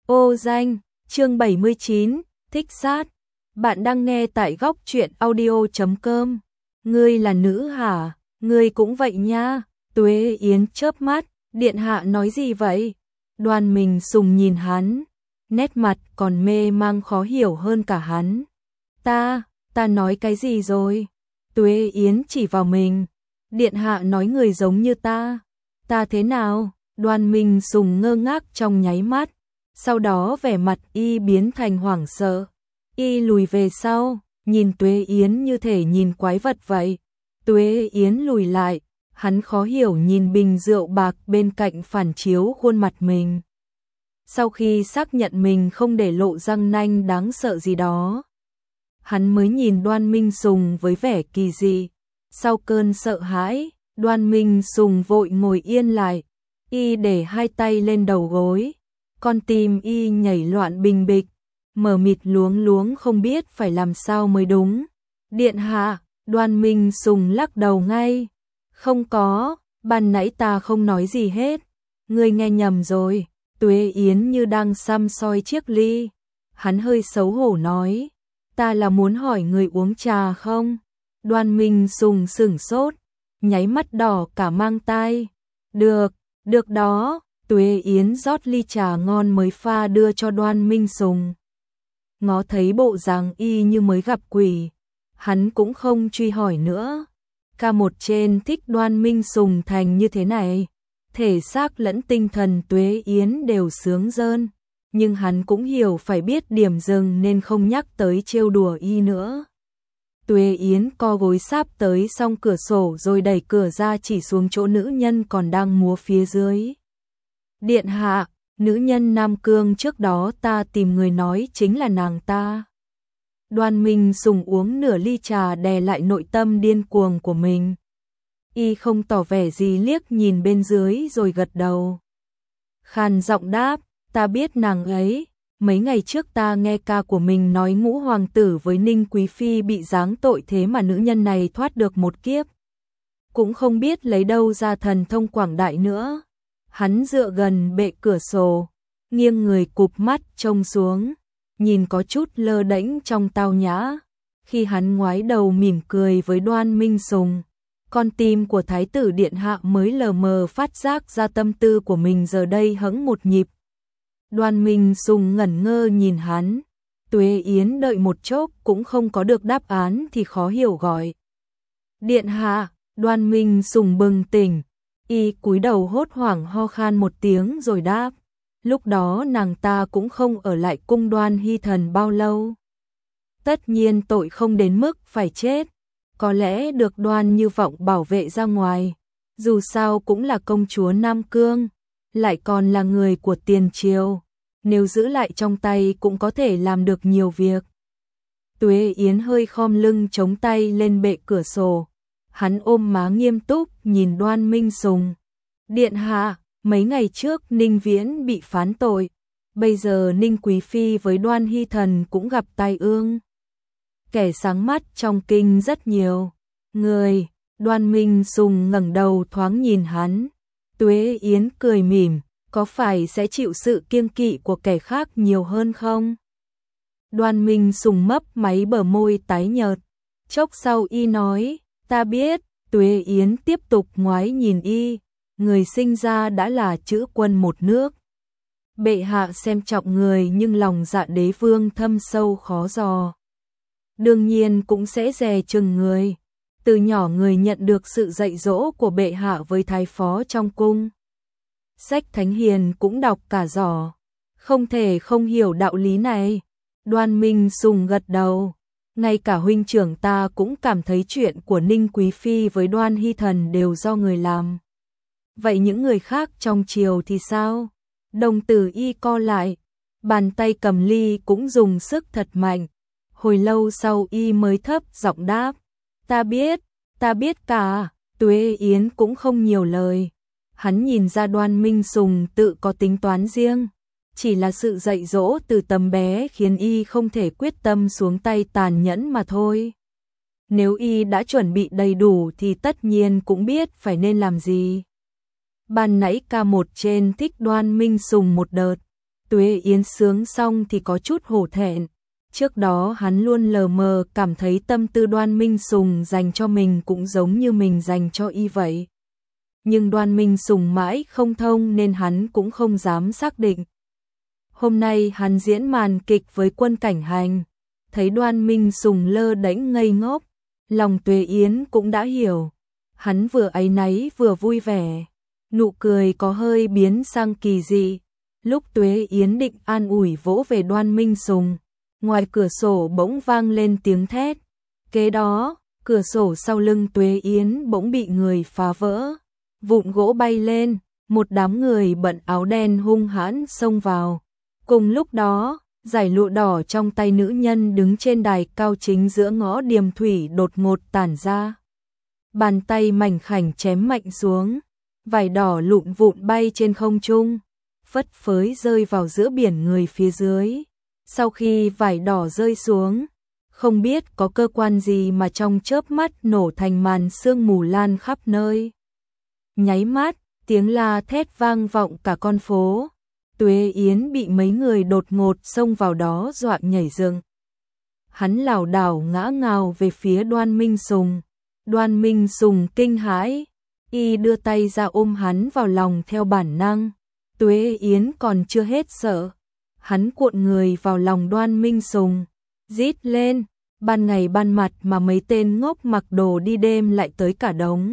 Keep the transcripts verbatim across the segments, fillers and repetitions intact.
Ô danh, chương bảy mươi chín, thích sát. Bạn đang nghe tại góc truyện audio chấm com. Ngươi là nữ hả? Ngươi cũng vậy nha. Tuế Yến chớp mắt, điện hạ nói gì vậy? Đoan Minh Sùng nhìn hắn, nét mặt còn mê mang khó hiểu hơn cả hắn. Ta, ta nói cái gì rồi? Tuế Yến chỉ vào mình. Điện hạ nói người giống như ta. Ta thế nào? Đoan Minh Sùng ngơ ngác trong nháy mắt. Sau đó vẻ mặt y biến thành hoảng sợ. Y lùi về sau, nhìn Tuế Yến như thể nhìn quái vật vậy. Tuế Yến lùi lại, hắn khó hiểu nhìn bình rượu bạc bên cạnh phản chiếu khuôn mặt mình. Sau khi xác nhận mình không để lộ răng nanh đáng sợ gì đó, hắn mới nhìn Đoan Minh Sùng với vẻ kỳ dị. Sau cơn sợ hãi, Đoan Minh Sùng vội ngồi yên lại, y để hai tay lên đầu gối. Con tim y nhảy loạn bình bịch, mờ mịt luống luống không biết phải làm sao mới đúng. Điện hạ, Đoan Minh Sùng lắc đầu ngay. Không có, ban nãy ta không nói gì hết. Ngươi nghe nhầm rồi. Tuế Yến như đang săm soi chiếc ly. Hắn hơi xấu hổ nói, ta là muốn hỏi người uống trà không? Đoan Minh Sùng sửng sốt, nháy mắt đỏ cả mang tai. Được, được đó. Tuế Yến rót ly trà ngon mới pha đưa cho Đoan Minh Sùng. Ngó thấy bộ dáng y như mới gặp quỷ, hắn cũng không truy hỏi nữa. Ca một trên thích Đoan Minh Sùng thành như thế này, thể xác lẫn tinh thần Tuế Yến đều sướng rơn, nhưng hắn cũng hiểu phải biết điểm dừng nên không nhắc tới trêu đùa y nữa. Tuế Yến co gối sáp tới song cửa sổ rồi đẩy cửa ra chỉ xuống chỗ nữ nhân còn đang múa phía dưới. Điện hạ, nữ nhân Nam Cương trước đó ta tìm người nói chính là nàng ta. Đoan Minh Sùng uống nửa ly trà đè lại nội tâm điên cuồng của mình. Y không tỏ vẻ gì liếc nhìn bên dưới rồi gật đầu. Khàn giọng đáp, ta biết nàng ấy. Mấy ngày trước ta nghe ca của mình nói Ngũ hoàng tử với Ninh Quý phi bị giáng tội thế mà nữ nhân này thoát được một kiếp. Cũng không biết lấy đâu ra thần thông quảng đại nữa. Hắn dựa gần bệ cửa sổ, nghiêng người cụp mắt trông xuống, nhìn có chút lơ đễnh trong tao nhã. Khi hắn ngoái đầu mỉm cười với Đoan Minh Sùng, con tim của Thái tử Điện hạ mới lờ mờ phát giác ra tâm tư của mình giờ đây hững một nhịp. Đoan Minh Sùng ngẩn ngơ nhìn hắn. Tuế Yến đợi một chốc cũng không có được đáp án thì khó hiểu gọi. Điện hạ. Đoan Minh Sùng bừng tỉnh. Y cúi đầu hốt hoảng ho khan một tiếng rồi đáp. Lúc đó nàng ta cũng không ở lại cung Đoan Hy Thần bao lâu. Tất nhiên tội không đến mức phải chết. Có lẽ được Đoan Như Vọng bảo vệ ra ngoài. Dù sao cũng là công chúa Nam Cương, lại còn là người của tiền triều. Nếu giữ lại trong tay cũng có thể làm được nhiều việc. Tuế Yến hơi khom lưng chống tay lên bệ cửa sổ. Hắn ôm má nghiêm túc nhìn Đoan Minh Sùng. Điện hạ, mấy ngày trước Ninh Viễn bị phán tội. Bây giờ Ninh Quý phi với Đoan Hy Thần cũng gặp tai ương. Kẻ sáng mắt trong kinh rất nhiều. Người, Đoan Minh Sùng ngẩng đầu thoáng nhìn hắn. Tuế Yến cười mỉm, có phải sẽ chịu sự kiêng kỵ của kẻ khác nhiều hơn không? Đoan Minh Sùng mấp máy bờ môi tái nhợt. Chốc sau y nói, ta biết. Tuế Yến tiếp tục ngoái nhìn y, người sinh ra đã là chữ quân một nước. Bệ hạ xem trọng người nhưng lòng dạ đế vương thâm sâu khó dò. Đương nhiên cũng sẽ dè chừng người. Từ nhỏ người nhận được sự dạy dỗ của bệ hạ với thái phó trong cung. Sách thánh hiền cũng đọc cả giỏ. Không thể không hiểu đạo lý này. Đoan Minh Sùng gật đầu. Ngay cả huynh trưởng ta cũng cảm thấy chuyện của Ninh Quý phi với Đoan Hy Thần đều do người làm. Vậy những người khác trong triều thì sao? Đồng tử y co lại, bàn tay cầm ly cũng dùng sức thật mạnh. Hồi lâu sau y mới thấp giọng đáp, ta biết, ta biết cả. Tuế Yến cũng không nhiều lời. Hắn nhìn ra Đoan Minh Sùng tự có tính toán riêng. Chỉ là sự dạy dỗ từ tầm bé khiến y không thể quyết tâm xuống tay tàn nhẫn mà thôi. Nếu y đã chuẩn bị đầy đủ thì tất nhiên cũng biết phải nên làm gì. Ban nãy ca một trên thích Đoan Minh Sùng một đợt, Tuế Yến sướng xong thì có chút hổ thẹn. Trước đó hắn luôn lờ mờ cảm thấy tâm tư Đoan Minh Sùng dành cho mình cũng giống như mình dành cho y vậy. Nhưng Đoan Minh Sùng mãi không thông nên hắn cũng không dám xác định. Hôm nay hắn diễn màn kịch với Quân Cảnh Hành, thấy Đoan Minh Sùng lơ đễnh ngây ngốc, lòng Tuế Yến cũng đã hiểu. Hắn vừa áy náy vừa vui vẻ, nụ cười có hơi biến sang kỳ dị. Lúc Tuế Yến định an ủi vỗ về Đoan Minh Sùng, ngoài cửa sổ bỗng vang lên tiếng thét. Kế đó, cửa sổ sau lưng Tuế Yến bỗng bị người phá vỡ, vụn gỗ bay lên, một đám người bận áo đen hung hãn xông vào. Cùng lúc đó, dải lụa đỏ trong tay nữ nhân đứng trên đài cao chính giữa ngõ Điềm Thủy đột ngột tản ra. Bàn tay mảnh khảnh chém mạnh xuống, vải đỏ lụn vụn bay trên không trung, phất phới rơi vào giữa biển người phía dưới. Sau khi vải đỏ rơi xuống, không biết có cơ quan gì mà trong chớp mắt nổ thành màn sương mù lan khắp nơi. Nháy mắt, tiếng la thét vang vọng cả con phố. Tuế Yến bị mấy người đột ngột xông vào đó dọa nhảy dựng. Hắn lảo đảo ngã ngào về phía Đoan Minh Sùng. Đoan Minh Sùng kinh hãi, y đưa tay ra ôm hắn vào lòng theo bản năng. Tuế Yến còn chưa hết sợ, hắn cuộn người vào lòng Đoan Minh Sùng, rít lên, ban ngày ban mặt mà mấy tên ngốc mặc đồ đi đêm lại tới cả đống.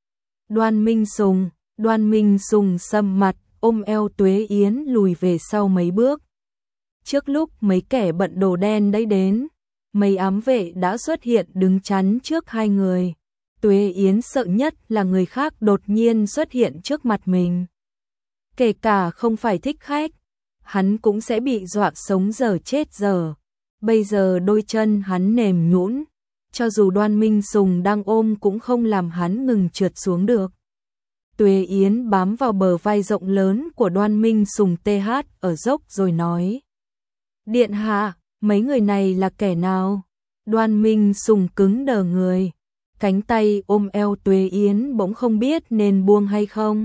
Đoan Minh Sùng, Đoan Minh Sùng sầm mặt, ôm eo Tuế Yến lùi về sau mấy bước. Trước lúc mấy kẻ bận đồ đen đấy đến, mấy ám vệ đã xuất hiện đứng chắn trước hai người. Tuế Yến sợ nhất là người khác đột nhiên xuất hiện trước mặt mình. Kể cả không phải thích khách, hắn cũng sẽ bị dọa sống dở chết dở. Bây giờ đôi chân hắn mềm nhũn, cho dù Đoan Minh Sùng đang ôm cũng không làm hắn ngừng trượt xuống được. Tuế Yến bám vào bờ vai rộng lớn của Đoan Minh Sùng tê hát ở dốc rồi nói. Điện hạ, mấy người này là kẻ nào? Đoan Minh Sùng cứng đờ người, cánh tay ôm eo Tuế Yến bỗng không biết nên buông hay không.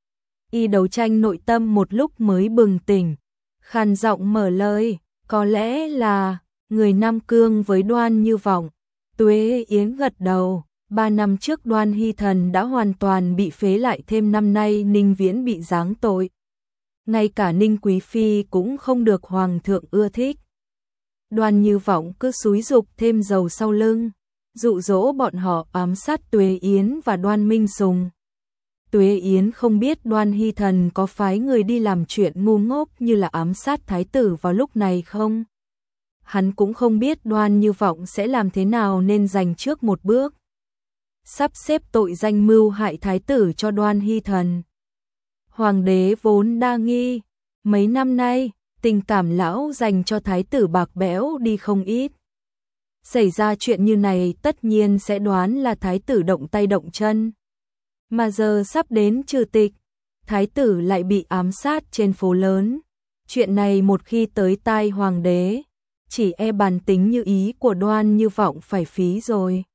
Y đấu tranh nội tâm một lúc mới bừng tỉnh, khàn giọng mở lời, có lẽ là người Nam Cương với Đoan Như Vọng. Tuế Yến gật đầu, ba năm trước Đoan Hy Thần đã hoàn toàn bị phế lại, thêm năm nay Ninh Viễn bị giáng tội. Ngay cả Ninh Quý Phi cũng không được Hoàng thượng ưa thích. Đoan Như Vọng cứ xúi giục thêm dầu sau lưng, dụ dỗ bọn họ ám sát Tuế Yến và Đoan Minh Sùng. Tuế Yến không biết Đoan Hy Thần có phái người đi làm chuyện ngu ngốc như là ám sát thái tử vào lúc này không. Hắn cũng không biết Đoan Như Vọng sẽ làm thế nào nên dành trước một bước, sắp xếp tội danh mưu hại thái tử cho Đoan Hy Thần. Hoàng đế vốn đa nghi, mấy năm nay tình cảm lão dành cho thái tử bạc bẽo đi không ít. Xảy ra chuyện như này tất nhiên sẽ đoán là thái tử động tay động chân. Mà giờ sắp đến trừ tịch, thái tử lại bị ám sát trên phố lớn. Chuyện này một khi tới tai hoàng đế, chỉ e bàn tính như ý của Đoan Như Vọng phải phí rồi.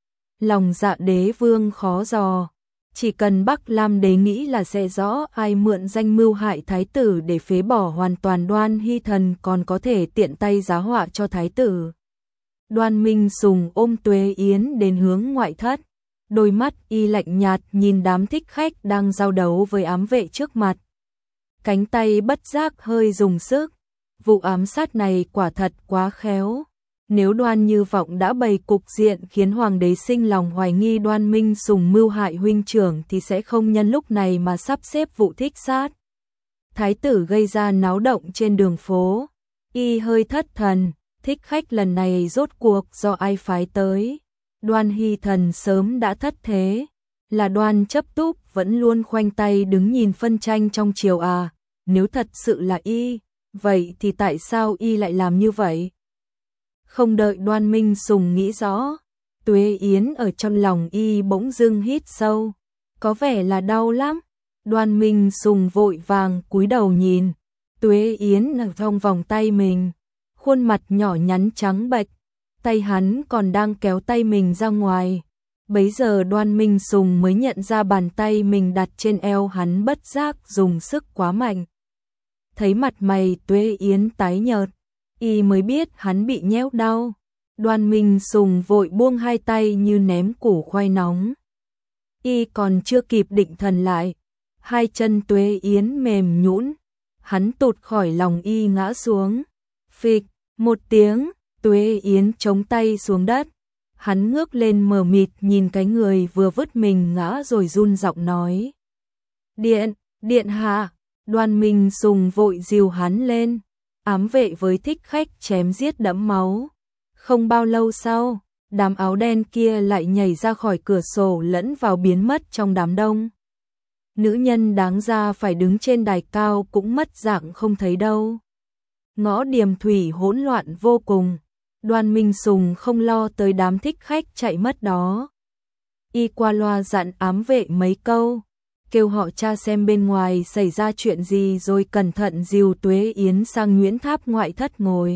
Lòng dạ đế vương khó dò, chỉ cần Bắc Lam đế nghĩ là sẽ rõ ai mượn danh mưu hại thái tử để phế bỏ hoàn toàn Đoan Hy Thần, còn có thể tiện tay giá họa cho thái tử. Đoan Minh Sùng ôm Tuế Yến đến hướng ngoại thất, đôi mắt y lạnh nhạt nhìn đám thích khách đang giao đấu với ám vệ trước mặt. Cánh tay bất giác hơi dùng sức, vụ ám sát này quả thật quá khéo. Nếu Đoan Như Vọng đã bày cục diện khiến hoàng đế sinh lòng hoài nghi Đoan Minh Sùng mưu hại huynh trưởng thì sẽ không nhân lúc này mà sắp xếp vụ thích sát thái tử gây ra náo động trên đường phố. Y hơi thất thần, thích khách lần này rốt cuộc do ai phái tới. Đoan Hy Thần sớm đã thất thế, là Đoan Chấp Túc vẫn luôn khoanh tay đứng nhìn phân tranh trong triều à. Nếu thật sự là y, vậy thì tại sao y lại làm như vậy? Không đợi Đoan Minh Sùng nghĩ rõ, Tuế Yến ở trong lòng y bỗng dưng hít sâu, có vẻ là đau lắm. Đoan Minh Sùng vội vàng cúi đầu nhìn, Tuế Yến ở trong vòng tay mình, khuôn mặt nhỏ nhắn trắng bệch, tay hắn còn đang kéo tay mình ra ngoài. Bấy giờ Đoan Minh Sùng mới nhận ra bàn tay mình đặt trên eo hắn bất giác dùng sức quá mạnh. thấy mặt mày Tuế Yến tái nhợt, y mới biết hắn bị nhéo đau. Đoan Minh Sùng vội buông hai tay như ném củ khoai nóng. Y còn chưa kịp định thần lại, hai chân Tuế Yến mềm nhũn, hắn tụt khỏi lòng y ngã xuống. Phịch, một tiếng, Tuế Yến chống tay xuống đất. Hắn ngước lên mờ mịt nhìn cái người vừa vứt mình ngã rồi run giọng nói. Điện, điện hạ. Đoan Minh Sùng vội dìu hắn lên. Ám vệ với thích khách chém giết đẫm máu. Không bao lâu sau, đám áo đen kia lại nhảy ra khỏi cửa sổ lẫn vào biến mất trong đám đông. Nữ nhân đáng ra phải đứng trên đài cao cũng mất dạng không thấy đâu. Ngõ Điềm Thủy hỗn loạn vô cùng. Đoan Minh Sùng không lo tới đám thích khách chạy mất đó. Y qua loa dặn ám vệ mấy câu, kêu họ tra xem bên ngoài xảy ra chuyện gì rồi cẩn thận dìu Tuế Yến sang Nguyễn Tháp ngoại thất ngồi.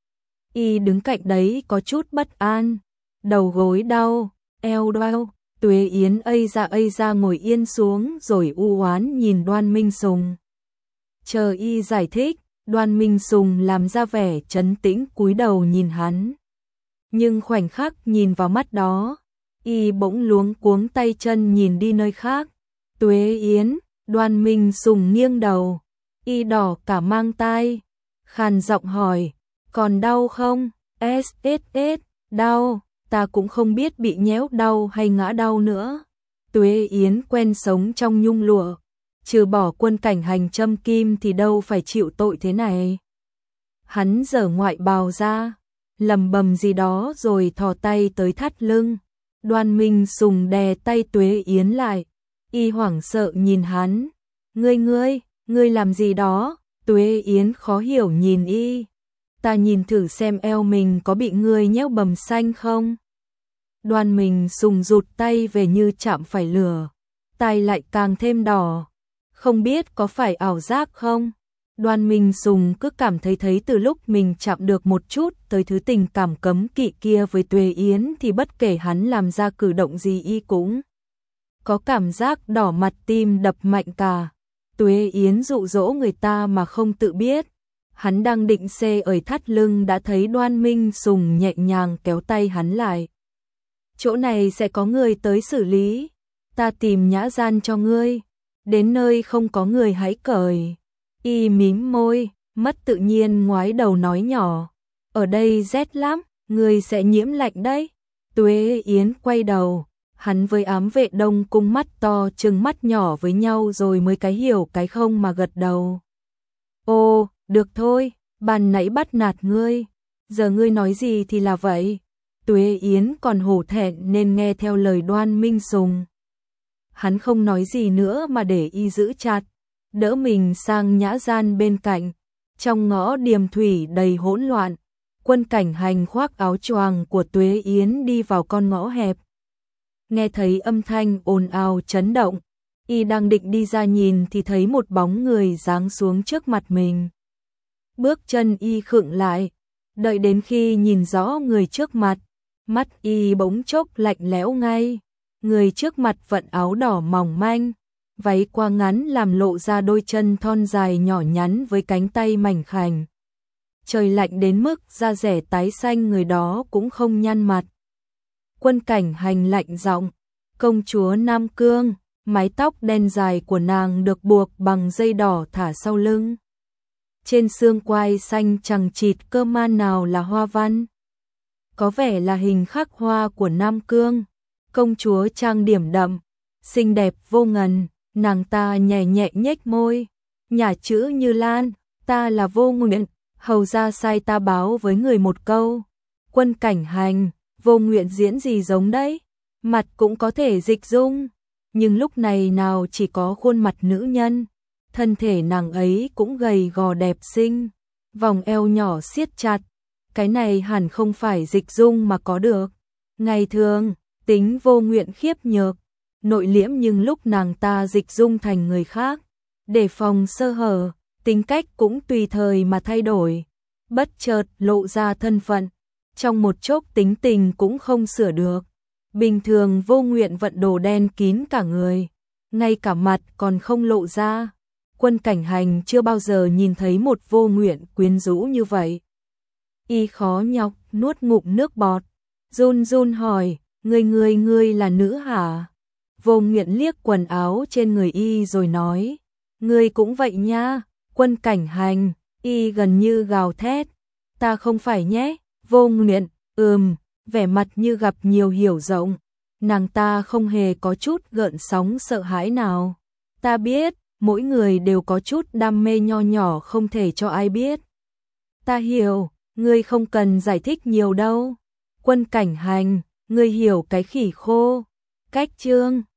Y đứng cạnh đấy có chút bất an, đầu gối đau, eo đau. Tuế Yến ây ra ây ra ngồi yên xuống rồi u oán nhìn Đoan Minh Sùng. Chờ y giải thích, Đoan Minh Sùng làm ra vẻ trấn tĩnh cúi đầu nhìn hắn. Nhưng khoảnh khắc nhìn vào mắt đó, y bỗng luống cuống tay chân nhìn đi nơi khác. Tuế Yến, Đoan Minh Sùng nghiêng đầu, y đỏ cả mang tai, khàn giọng hỏi, còn đau không? S S S, đau, ta cũng không biết bị nhéo đau hay ngã đau nữa. Tuế Yến quen sống trong nhung lụa, trừ bỏ Quân Cảnh Hành châm kim thì đâu phải chịu tội thế này. Hắn giở ngoại bào ra, lầm bầm gì đó rồi thò tay tới thắt lưng. Đoan Minh Sùng đè tay Tuế Yến lại, y hoảng sợ nhìn hắn. Ngươi ngươi, ngươi làm gì đó? Tuế Yến khó hiểu nhìn y. Ta nhìn thử xem eo mình có bị ngươi nhéo bầm xanh không? Đoan Minh Sùng rụt tay về như chạm phải lửa, tay lại càng thêm đỏ. Không biết có phải ảo giác không? Đoan Minh Sùng cứ cảm thấy thấy từ lúc mình chạm được một chút tới thứ tình cảm cấm kỵ kia với Tuế Yến thì bất kể hắn làm ra cử động gì y cũng có cảm giác đỏ mặt tim đập mạnh cả. Tuế Yến dụ dỗ người ta mà không tự biết. Hắn đang định xê ở thắt lưng đã thấy Đoan Minh Sùng nhẹ nhàng kéo tay hắn lại. Chỗ này sẽ có người tới xử lý, ta tìm nhã gian cho ngươi, đến nơi không có người hãy cởi. Y mím môi, mất tự nhiên ngoái đầu nói nhỏ, ở đây rét lắm, ngươi sẽ nhiễm lạnh đấy. Tuế Yến quay đầu, hắn với ám vệ Đông Cung mắt to trừng mắt nhỏ với nhau rồi mới cái hiểu cái không mà gật đầu. Ô, được thôi, ban nãy bắt nạt ngươi, giờ ngươi nói gì thì là vậy. Tuế Yến còn hổ thẹn nên nghe theo lời Đoan Minh Sùng. Hắn không nói gì nữa mà để y giữ chặt, đỡ mình sang nhã gian bên cạnh. Trong ngõ Điềm Thủy đầy hỗn loạn, Quân Cảnh Hành khoác áo choàng của Tuế Yến đi vào con ngõ hẹp. Nghe thấy âm thanh ồn ào chấn động, y đang định đi ra nhìn thì thấy một bóng người giáng xuống trước mặt mình. Bước chân y khựng lại, đợi đến khi nhìn rõ người trước mặt, mắt y bỗng chốc lạnh lẽo ngay. Người trước mặt vận áo đỏ mỏng manh, váy qua ngắn làm lộ ra đôi chân thon dài nhỏ nhắn với cánh tay mảnh khảnh. Trời lạnh đến mức da rẻ tái xanh người đó cũng không nhăn mặt. Quân Cảnh Hành lạnh giọng, công chúa Nam Cương, mái tóc đen dài của nàng được buộc bằng dây đỏ thả sau lưng. Trên xương quai xanh chằng chịt cơ man nào là hoa văn. Có vẻ là hình khắc hoa của Nam Cương. Công chúa trang điểm đậm, xinh đẹp vô ngần, nàng ta nhẹ nhẹ nhếch môi, nhả chữ như lan, ta là Vô Nguyện, hầu ra sai ta báo với người một câu. Quân Cảnh Hành, Vô Nguyện diễn gì giống đấy, mặt cũng có thể dịch dung, nhưng lúc này nào chỉ có khuôn mặt nữ nhân, thân thể nàng ấy cũng gầy gò đẹp xinh, vòng eo nhỏ siết chặt, cái này hẳn không phải dịch dung mà có được. Ngày thường tính Vô Nguyện khiếp nhược, nội liễm, nhưng lúc nàng ta dịch dung thành người khác, để phòng sơ hở, tính cách cũng tùy thời mà thay đổi, bất chợt lộ ra thân phận, trong một chốc tính tình cũng không sửa được. Bình thường Vô Nguyện vận đồ đen kín cả người, ngay cả mặt còn không lộ ra, Quân Cảnh Hành chưa bao giờ nhìn thấy một Vô Nguyện quyến rũ như vậy. Y khó nhọc nuốt ngụm nước bọt, run run hỏi, ngươi ngươi ngươi là nữ hả? Vô Nguyện liếc quần áo trên người y rồi nói, ngươi cũng vậy nha. Quân Cảnh Hành, y gần như gào thét, ta không phải nhé. Vô Nguyện, ừm, vẻ mặt như gặp nhiều hiểu rộng. Nàng ta không hề có chút gợn sóng sợ hãi nào. Ta biết, mỗi người đều có chút đam mê nho nhỏ không thể cho ai biết. Ta hiểu, ngươi không cần giải thích nhiều đâu. Quân Cảnh Hành, ngươi hiểu cái khỉ khô. Cách chương